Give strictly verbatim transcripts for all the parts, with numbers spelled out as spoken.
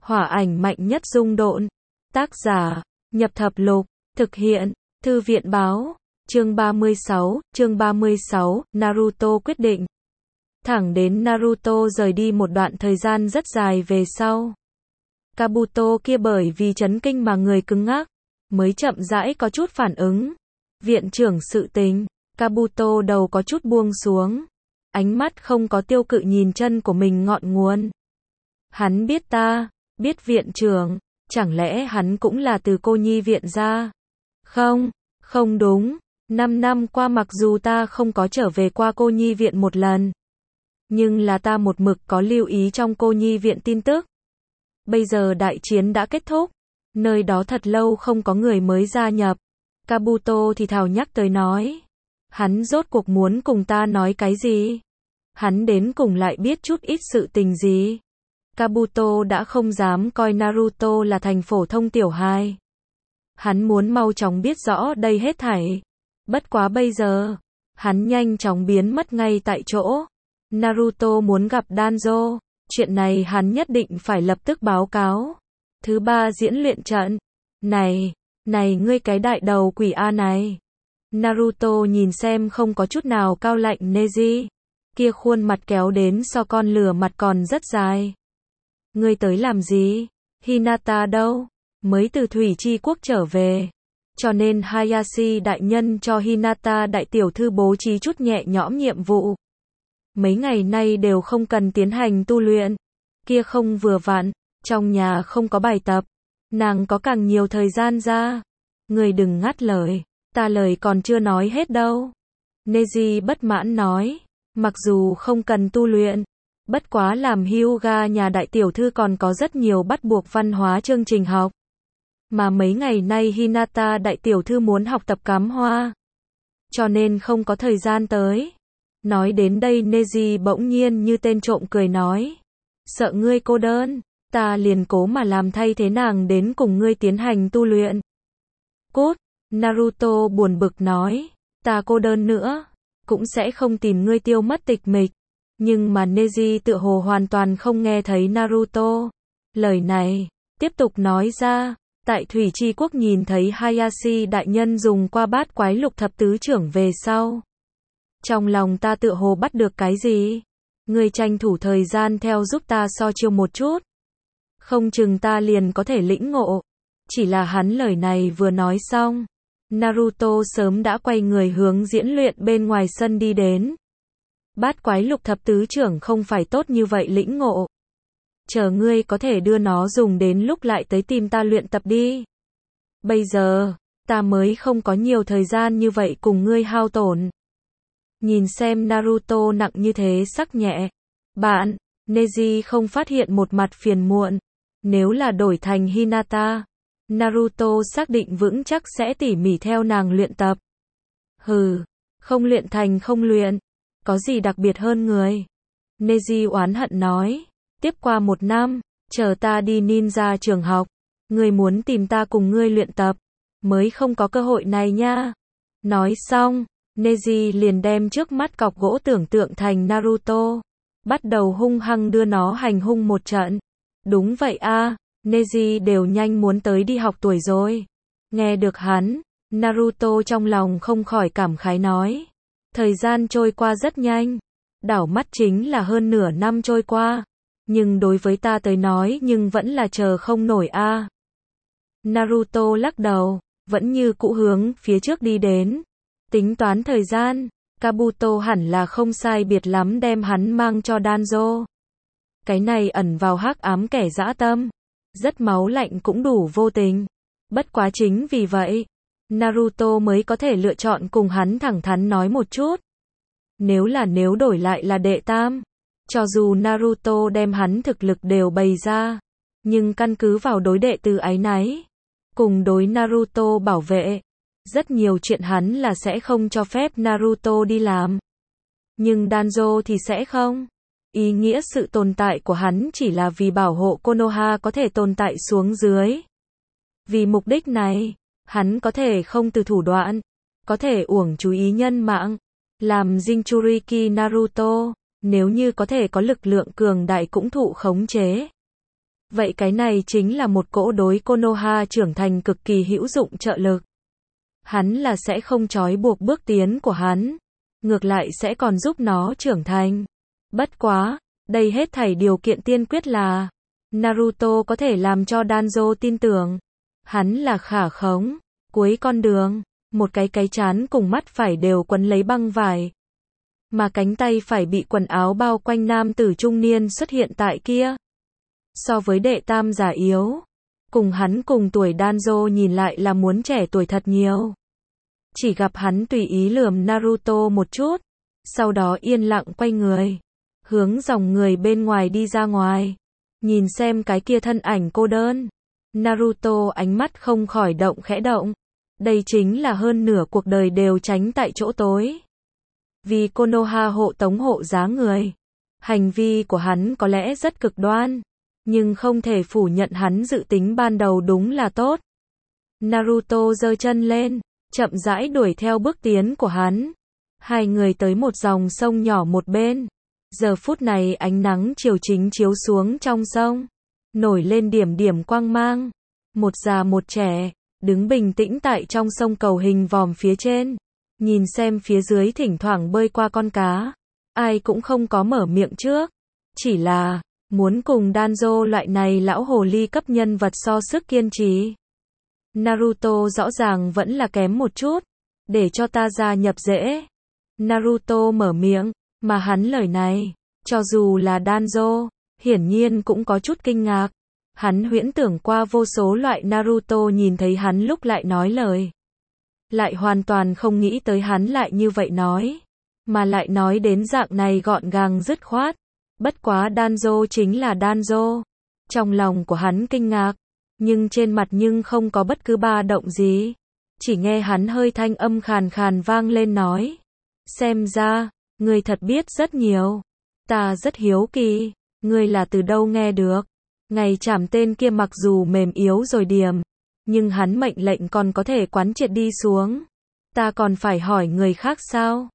Hỏa ảnh mạnh nhất dung độn. Tác giả, Nhập Thập Lục, thực hiện, Thư viện báo, chương ba mươi sáu, chương ba mươi sáu, Naruto quyết định. Thẳng đến Naruto rời đi một đoạn thời gian rất dài về sau. Kabuto kia bởi vì chấn kinh mà người cứng ngắc, mới chậm rãi có chút phản ứng. Viện trưởng sự tình, Kabuto đầu có chút buông xuống. Ánh mắt không có tiêu cự nhìn chân của mình ngọn nguồn. Hắn biết ta, biết viện trưởng, chẳng lẽ hắn cũng là từ cô nhi viện ra? Không, không đúng. Năm năm qua mặc dù ta không có trở về qua cô nhi viện một lần, nhưng là ta một mực có lưu ý trong cô nhi viện tin tức. Bây giờ đại chiến đã kết thúc, nơi đó thật lâu không có người mới gia nhập. Kabuto thì thào nhắc tới nói. Hắn rốt cuộc muốn cùng ta nói cái gì? Hắn đến cùng lại biết chút ít sự tình gì? Kabuto đã không dám coi Naruto là thành phổ thông tiểu hài. Hắn muốn mau chóng biết rõ đây hết thảy. Bất quá bây giờ, hắn nhanh chóng biến mất ngay tại chỗ. Naruto muốn gặp Danzo, chuyện này hắn nhất định phải lập tức báo cáo. Thứ ba diễn luyện trận. Này, này ngươi cái đại đầu quỷ A này. Naruto nhìn xem không có chút nào cao lạnh Neji. Kia khuôn mặt kéo đến so con lửa mặt còn rất dài. Ngươi tới làm gì? Hinata đâu? Mới từ Thủy Chi Quốc trở về. Cho nên Hayashi đại nhân cho Hinata đại tiểu thư bố trí chút nhẹ nhõm nhiệm vụ. Mấy ngày nay đều không cần tiến hành tu luyện. Kia không vừa vặn, trong nhà không có bài tập. Nàng có càng nhiều thời gian ra. Ngươi đừng ngắt lời, ta lời còn chưa nói hết đâu. Neji bất mãn nói, mặc dù không cần tu luyện, bất quá làm Hyuga nhà đại tiểu thư còn có rất nhiều bắt buộc văn hóa chương trình học. Mà mấy ngày nay Hinata đại tiểu thư muốn học tập cắm hoa, cho nên không có thời gian tới. Nói đến đây Neji bỗng nhiên như tên trộm cười nói, sợ ngươi cô đơn, ta liền cố mà làm thay thế nàng đến cùng ngươi tiến hành tu luyện. Cút, Naruto buồn bực nói, ta cô đơn nữa, cũng sẽ không tìm ngươi tiêu mất tịch mịch. Nhưng mà Neji tựa hồ hoàn toàn không nghe thấy Naruto. Lời này, tiếp tục nói ra, tại Thủy Chi Quốc nhìn thấy Hayashi đại nhân dùng qua bát quái lục thập tứ trưởng về sau. Trong lòng ta tựa hồ bắt được cái gì? Ngươi tranh thủ thời gian theo giúp ta so chiêu một chút. Không chừng ta liền có thể lĩnh ngộ. Chỉ là hắn lời này vừa nói xong, Naruto sớm đã quay người hướng diễn luyện bên ngoài sân đi đến. Bát quái lục thập tứ trưởng không phải tốt như vậy lĩnh ngộ. Chờ ngươi có thể đưa nó dùng đến lúc lại tới tìm ta luyện tập đi. Bây giờ, ta mới không có nhiều thời gian như vậy cùng ngươi hao tổn. Nhìn xem Naruto nặng như thế sắc nhẹ. Bạn, Neji không phát hiện một mặt phiền muộn. Nếu là đổi thành Hinata, Naruto xác định vững chắc sẽ tỉ mỉ theo nàng luyện tập. Hừ, không luyện thành không luyện. Có gì đặc biệt hơn người? Neji oán hận nói. Tiếp qua một năm, chờ ta đi ninja trường học. Ngươi muốn tìm ta cùng ngươi luyện tập, mới không có cơ hội này nha. Nói xong, Neji liền đem trước mắt cọc gỗ tưởng tượng thành Naruto. Bắt đầu hung hăng đưa nó hành hung một trận. Đúng vậy a, Neji đều nhanh muốn tới đi học tuổi rồi. Nghe được hắn, Naruto trong lòng không khỏi cảm khái nói. Thời gian trôi qua rất nhanh. Đảo mắt chính là hơn nửa năm trôi qua. Nhưng đối với ta tới nói nhưng vẫn là chờ không nổi a. À. Naruto lắc đầu, vẫn như cũ hướng phía trước đi đến. Tính toán thời gian, Kabuto hẳn là không sai biệt lắm đem hắn mang cho Danzo. Cái này ẩn vào hắc ám kẻ dã tâm. Rất máu lạnh cũng đủ vô tình. Bất quá chính vì vậy, Naruto mới có thể lựa chọn cùng hắn thẳng thắn nói một chút. Nếu là nếu đổi lại là đệ tam, cho dù Naruto đem hắn thực lực đều bày ra, nhưng căn cứ vào đối đệ từ áy náy, cùng đối Naruto bảo vệ, rất nhiều chuyện hắn là sẽ không cho phép Naruto đi làm. Nhưng Danzo thì sẽ không. Ý nghĩa sự tồn tại của hắn chỉ là vì bảo hộ Konoha có thể tồn tại xuống dưới. Vì mục đích này, hắn có thể không từ thủ đoạn, có thể uổng chú ý nhân mạng, làm Jinchuriki Naruto, nếu như có thể có lực lượng cường đại cũng thụ khống chế. Vậy cái này chính là một cỗ đối Konoha trưởng thành cực kỳ hữu dụng trợ lực. Hắn là sẽ không trói buộc bước tiến của hắn, ngược lại sẽ còn giúp nó trưởng thành. Bất quá, đây hết thảy điều kiện tiên quyết là Naruto có thể làm cho Danzo tin tưởng. Hắn là khả khống, cuối con đường, một cái cái trán cùng mắt phải đều quấn lấy băng vải. Mà cánh tay phải bị quần áo bao quanh nam tử trung niên xuất hiện tại kia. So với đệ tam già yếu, cùng hắn cùng tuổi Danzo nhìn lại là muốn trẻ tuổi thật nhiều. Chỉ gặp hắn tùy ý lườm Naruto một chút, sau đó yên lặng quay người, hướng dòng người bên ngoài đi ra ngoài. Nhìn xem cái kia thân ảnh cô đơn, Naruto ánh mắt không khỏi động khẽ động. Đây chính là hơn nửa cuộc đời đều tránh tại chỗ tối. Vì Konoha hộ tống hộ giá người. Hành vi của hắn có lẽ rất cực đoan, nhưng không thể phủ nhận hắn dự tính ban đầu đúng là tốt. Naruto giơ chân lên, chậm rãi đuổi theo bước tiến của hắn. Hai người tới một dòng sông nhỏ một bên. Giờ phút này ánh nắng chiều chính chiếu xuống trong sông, nổi lên điểm điểm quang mang. Một già một trẻ, đứng bình tĩnh tại trong sông cầu hình vòm phía trên, nhìn xem phía dưới thỉnh thoảng bơi qua con cá. Ai cũng không có mở miệng trước, chỉ là muốn cùng Danzo loại này lão hồ ly cấp nhân vật so sức kiên trì. Naruto rõ ràng vẫn là kém một chút, để cho ta gia nhập dễ. Naruto mở miệng, mà hắn lời này, cho dù là Danzo, hiển nhiên cũng có chút kinh ngạc. Hắn huyễn tưởng qua vô số loại Naruto nhìn thấy hắn lúc lại nói lời. Lại hoàn toàn không nghĩ tới hắn lại như vậy nói. Mà lại nói đến dạng này gọn gàng dứt khoát. Bất quá Danzo chính là Danzo. Trong lòng của hắn kinh ngạc, nhưng trên mặt nhưng không có bất cứ ba động gì. Chỉ nghe hắn hơi thanh âm khàn khàn vang lên nói. Xem ra, ngươi thật biết rất nhiều. Ta rất hiếu kỳ, ngươi là từ đâu nghe được. Ngày chảm tên kia mặc dù mềm yếu rồi điểm, nhưng hắn mệnh lệnh còn có thể quán triệt đi xuống. Ta còn phải hỏi người khác sao?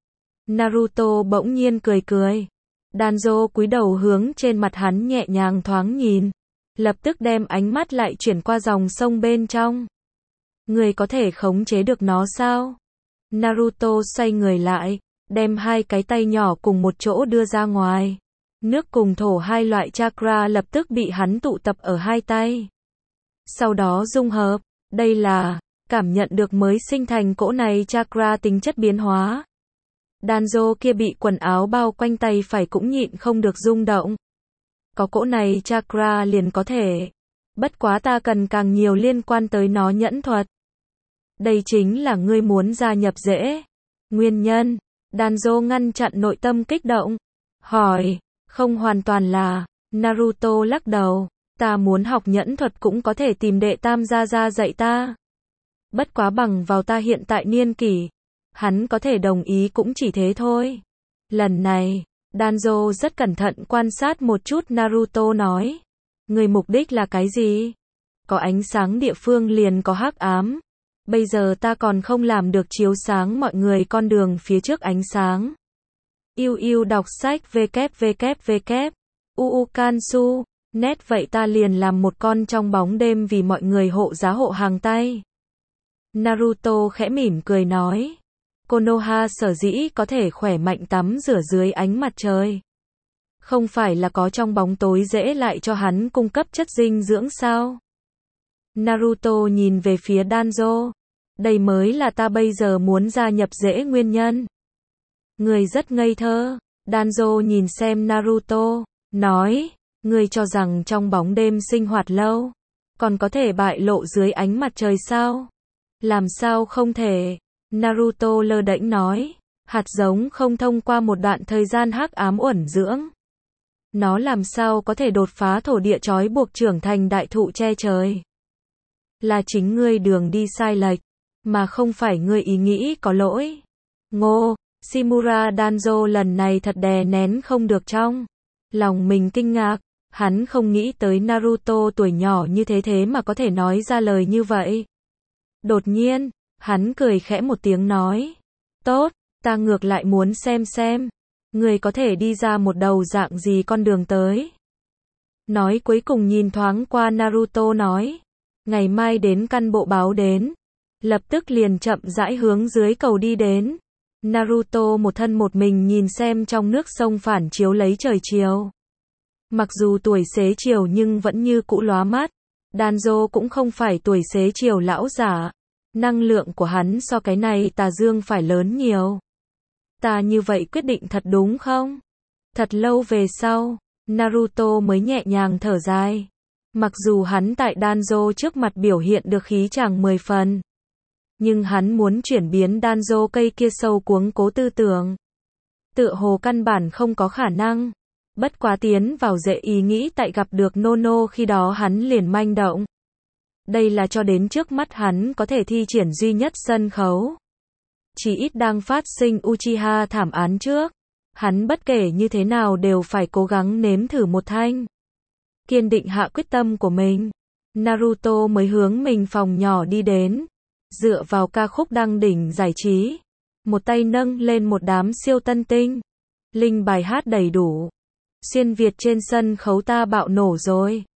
Naruto bỗng nhiên cười cười. Danzo cúi đầu hướng trên mặt hắn nhẹ nhàng thoáng nhìn, lập tức đem ánh mắt lại chuyển qua dòng sông bên trong. Người có thể khống chế được nó sao? Naruto xoay người lại, đem hai cái tay nhỏ cùng một chỗ đưa ra ngoài. Nước cùng thổ hai loại chakra lập tức bị hắn tụ tập ở hai tay. Sau đó dung hợp, đây là cảm nhận được mới sinh thành cỗ này chakra tính chất biến hóa. Danzo kia bị quần áo bao quanh tay phải cũng nhịn không được rung động. Có cỗ này chakra liền có thể. Bất quá ta cần càng nhiều liên quan tới nó nhẫn thuật. Đây chính là ngươi muốn gia nhập dễ. Nguyên nhân, Danzo ngăn chặn nội tâm kích động. Hỏi, không hoàn toàn là, Naruto lắc đầu, ta muốn học nhẫn thuật cũng có thể tìm đệ tam gia gia dạy ta. Bất quá bằng vào ta hiện tại niên kỷ, hắn có thể đồng ý cũng chỉ thế thôi. Lần này, Danzo rất cẩn thận quan sát một chút Naruto nói. Người mục đích là cái gì? Có ánh sáng địa phương liền có hắc ám. Bây giờ ta còn không làm được chiếu sáng mọi người con đường phía trước ánh sáng. Yêu yêu đọc sách www. Uukansu. Net vậy ta liền làm một con trong bóng đêm vì mọi người hộ giá hộ hàng tay. Naruto khẽ mỉm cười nói. Konoha sở dĩ có thể khỏe mạnh tắm rửa dưới ánh mặt trời. Không phải là có trong bóng tối dễ lại cho hắn cung cấp chất dinh dưỡng sao? Naruto nhìn về phía Danzo. Đây mới là ta bây giờ muốn gia nhập dễ nguyên nhân. Người rất ngây thơ. Danzo nhìn xem Naruto, nói, người cho rằng trong bóng đêm sinh hoạt lâu, còn có thể bại lộ dưới ánh mặt trời sao? Làm sao không thể? Naruto lơ đễnh nói, hạt giống không thông qua một đoạn thời gian hắc ám uẩn dưỡng. Nó làm sao có thể đột phá thổ địa trói buộc trưởng thành đại thụ che trời? Là chính ngươi đường đi sai lệch, mà không phải ngươi ý nghĩ có lỗi. Ngô, Shimura Danzo lần này thật đè nén không được trong lòng mình kinh ngạc, hắn không nghĩ tới Naruto tuổi nhỏ như thế thế mà có thể nói ra lời như vậy. Đột nhiên, hắn cười khẽ một tiếng nói, tốt, ta ngược lại muốn xem xem, người có thể đi ra một đầu dạng gì con đường tới. Nói cuối cùng nhìn thoáng qua Naruto nói. Ngày mai đến căn bộ báo đến. Lập tức liền chậm rãi hướng dưới cầu đi đến. Naruto một thân một mình nhìn xem trong nước sông phản chiếu lấy trời chiều. Mặc dù tuổi xế chiều nhưng vẫn như cũ lóa mắt. Danzo cũng không phải tuổi xế chiều lão giả. Năng lượng của hắn so cái này tà dương phải lớn nhiều. Ta như vậy quyết định thật đúng không? Thật lâu về sau, Naruto mới nhẹ nhàng thở dài. Mặc dù hắn tại Danzo trước mặt biểu hiện được khí chàng mười phần. Nhưng hắn muốn chuyển biến Danzo cây kia sâu cuống cố tư tưởng. Tựa hồ căn bản không có khả năng. Bất quá tiến vào dễ ý nghĩ tại gặp được Nono khi đó hắn liền manh động. Đây là cho đến trước mắt hắn có thể thi triển duy nhất sân khấu. Chỉ ít đang phát sinh Uchiha thảm án trước. Hắn bất kể như thế nào đều phải cố gắng nếm thử một thanh. Kiên định hạ quyết tâm của mình. Naruto mới hướng mình phòng nhỏ đi đến. Dựa vào ca khúc đăng đỉnh giải trí. Một tay nâng lên một đám siêu tân tinh. Linh bài hát đầy đủ. Xuyên Việt trên sân khấu ta bạo nổ rồi.